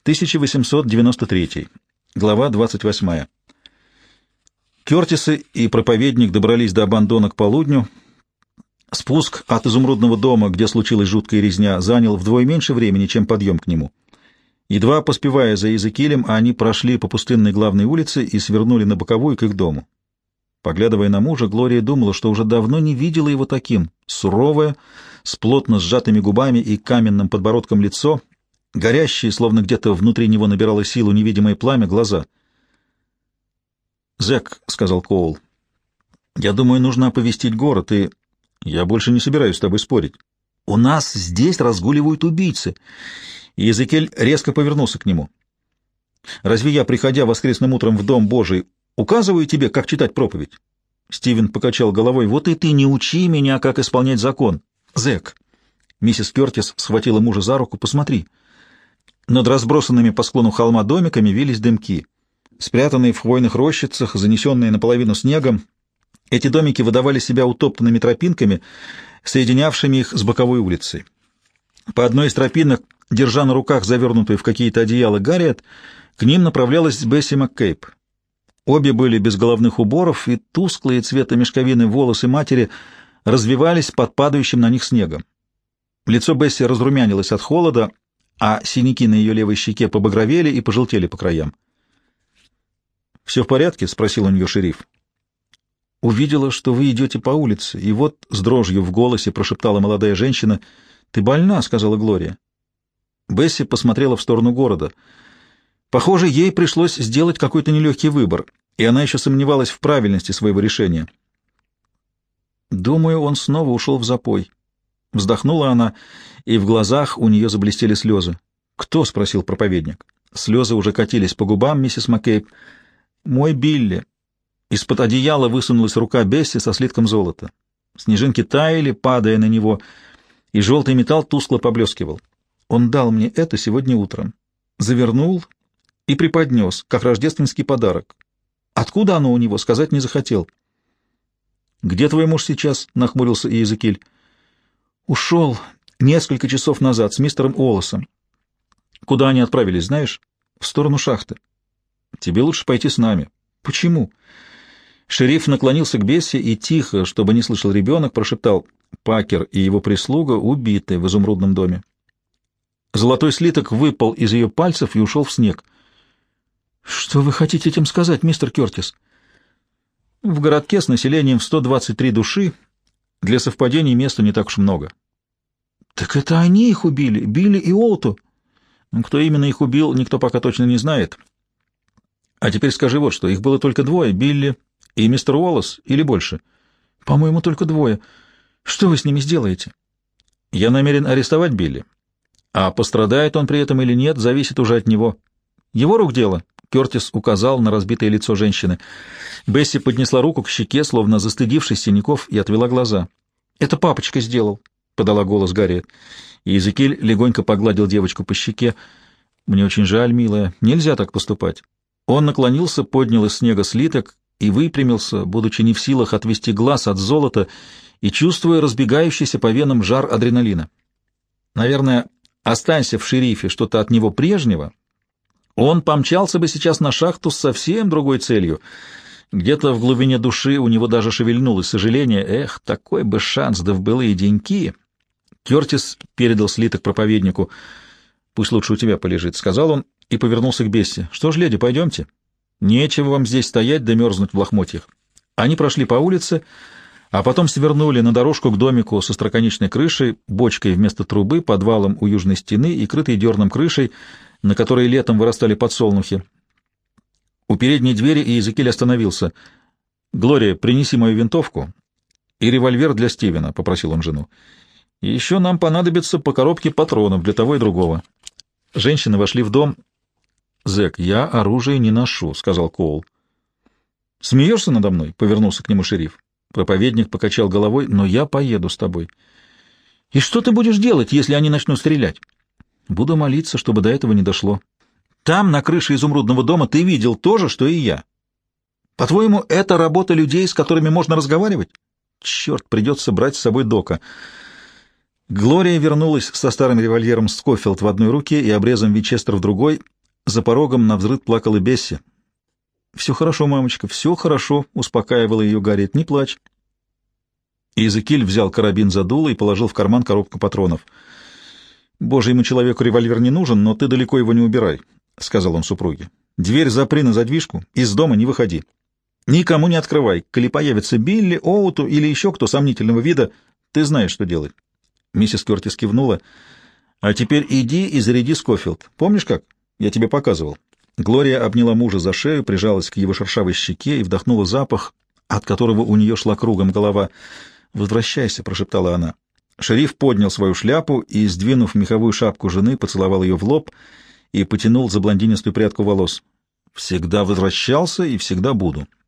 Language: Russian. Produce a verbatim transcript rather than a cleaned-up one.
тысяча восемьсот девяносто третий. Глава двадцать восьмая. Кертисы и проповедник добрались до Абандона к полудню. Спуск от изумрудного дома, где случилась жуткая резня, занял вдвое меньше времени, чем подъем к нему. Едва поспевая за Иезекиилем, они прошли по пустынной главной улице и свернули на боковую к их дому. Поглядывая на мужа, Глория думала, что уже давно не видела его таким: суровое, с плотно сжатыми губами и каменным подбородком лицо, горящие, словно где-то внутри него набирало силу невидимое пламя, глаза. «Зэк», — сказал Коул, — «я думаю, нужно оповестить город, и я больше не собираюсь с тобой спорить. У нас здесь разгуливают убийцы». И Иезекииль резко повернулся к нему. «Разве я, приходя воскресным утром в Дом Божий, указываю тебе, как читать проповедь?» Стивен покачал головой. «Вот и ты не учи меня, как исполнять закон. Зэк». Миссис Кертис схватила мужа за руку. «Посмотри». Над разбросанными по склону холма домиками вились дымки. Спрятанные в хвойных рощицах, занесенные наполовину снегом, эти домики выдавали себя утоптанными тропинками, соединявшими их с боковой улицей. По одной из тропинок, держа на руках завернутую в какие-то одеяла Гарриет, к ним направлялась Бесси МакКейб. Обе были без головных уборов, и тусклые цвета мешковины волосы матери развивались под падающим на них снегом. Лицо Бесси разрумянилось от холода, а синяки на ее левой щеке побагровели и пожелтели по краям. «Все в порядке?» — спросил у нее шериф. «Увидела, что вы идете по улице, и вот с дрожью в голосе прошептала молодая женщина. «Ты больна», — сказала Глория. Бесси посмотрела в сторону города. Похоже, ей пришлось сделать какой-то нелегкий выбор, и она еще сомневалась в правильности своего решения. «Думаю, он снова ушел в запой». Вздохнула она, и в глазах у нее заблестели слезы. «Кто?» — спросил проповедник. Слезы уже катились по губам миссис МакКейб. «Мой Билли». Из-под одеяла высунулась рука Бесси со слитком золота. Снежинки таяли, падая на него, и желтый металл тускло поблескивал. Он дал мне это сегодня утром. Завернул и преподнес, как рождественский подарок. Откуда оно у него, сказать не захотел. «Где твой муж сейчас?» — нахмурился Иезекииль. «Ушел несколько часов назад с мистером Уоллесом». «Куда они отправились, знаешь?» «В сторону шахты». «Тебе лучше пойти с нами». «Почему?» Шериф наклонился к Бесси и тихо, чтобы не слышал ребенок, прошептал: «Пакер и его прислуга убиты в изумрудном доме». Золотой слиток выпал из ее пальцев и ушел в снег. «Что вы хотите этим сказать, мистер Кертис?» «В городке с населением в сто двадцать три души для совпадений места не так уж много». «Так это они их убили, Билли и Олту?» «Кто именно их убил, никто пока точно не знает. А теперь скажи вот что, их было только двое, Билли и мистер Уоллес, или больше?» «По-моему, только двое. Что вы с ними сделаете?» «Я намерен арестовать Билли. А пострадает он при этом или нет, зависит уже от него. Его рук дело». Кертис указал на разбитое лицо женщины. Бесси поднесла руку к щеке, словно застыдившись синяков, и отвела глаза. «Это папочка сделал», — подала голос Гарриет. И Иезекииль легонько погладил девочку по щеке. «Мне очень жаль, милая, нельзя так поступать». Он наклонился, поднял из снега слиток и выпрямился, будучи не в силах отвести глаз от золота и чувствуя разбегающийся по венам жар адреналина. Наверное, останься в шерифе что-то от него прежнего, он помчался бы сейчас на шахту с совсем другой целью. Где-то в глубине души у него даже шевельнулось сожаление. Эх, такой бы шанс, да в былые деньки! Кертис передал слиток проповеднику. «Пусть лучше у тебя полежит», — сказал он и повернулся к Бесси. «Что ж, леди, пойдемте. Нечего вам здесь стоять да мерзнуть в лохмотьях». Они прошли по улице, а потом свернули на дорожку к домику со остроконечной крышей, бочкой вместо трубы, подвалом у южной стены и крытой дерном крышей, на которой летом вырастали подсолнухи. У передней двери Иезекииль остановился. «Глория, принеси мою винтовку и револьвер для Стивена», — попросил он жену. «И еще нам понадобится по коробке патронов для того и другого». Женщины вошли в дом. «Зэк, я оружие не ношу», — сказал Коул. «Смеешься надо мной?» — повернулся к нему шериф. Проповедник покачал головой. «Но я поеду с тобой». «И что ты будешь делать, если они начнут стрелять?» «Буду молиться, чтобы до этого не дошло. Там, на крыше изумрудного дома, ты видел то же, что и я. По-твоему, это работа людей, с которыми можно разговаривать? Черт, придется брать с собой Дока». Глория вернулась со старым револьвером Скофилд в одной руке и обрезом Винчестер в другой За порогом навзрыд плакала Бесси. «Все хорошо, мамочка, все хорошо», — успокаивала ее Гарриет, — «не плачь». Иезекииль взял карабин за дуло и положил в карман коробку патронов. «Божьему человеку револьвер не нужен, но ты далеко его не убирай», — сказал он супруге. «Дверь запри на задвижку, из дома не выходи. Никому не открывай. Коли появится Билли, Оуту или еще кто сомнительного вида, ты знаешь, что делать». Миссис Кертис кивнула. «А теперь иди и заряди Скофилд. Помнишь как? Я тебе показывал». Глория обняла мужа за шею, прижалась к его шершавой щеке и вдохнула запах, от которого у нее шла кругом голова. «Возвращайся», — прошептала она. Шериф поднял свою шляпу и, сдвинув меховую шапку жены, поцеловал ее в лоб и потянул за блондинистую прядку волос. «Всегда возвращался и всегда буду».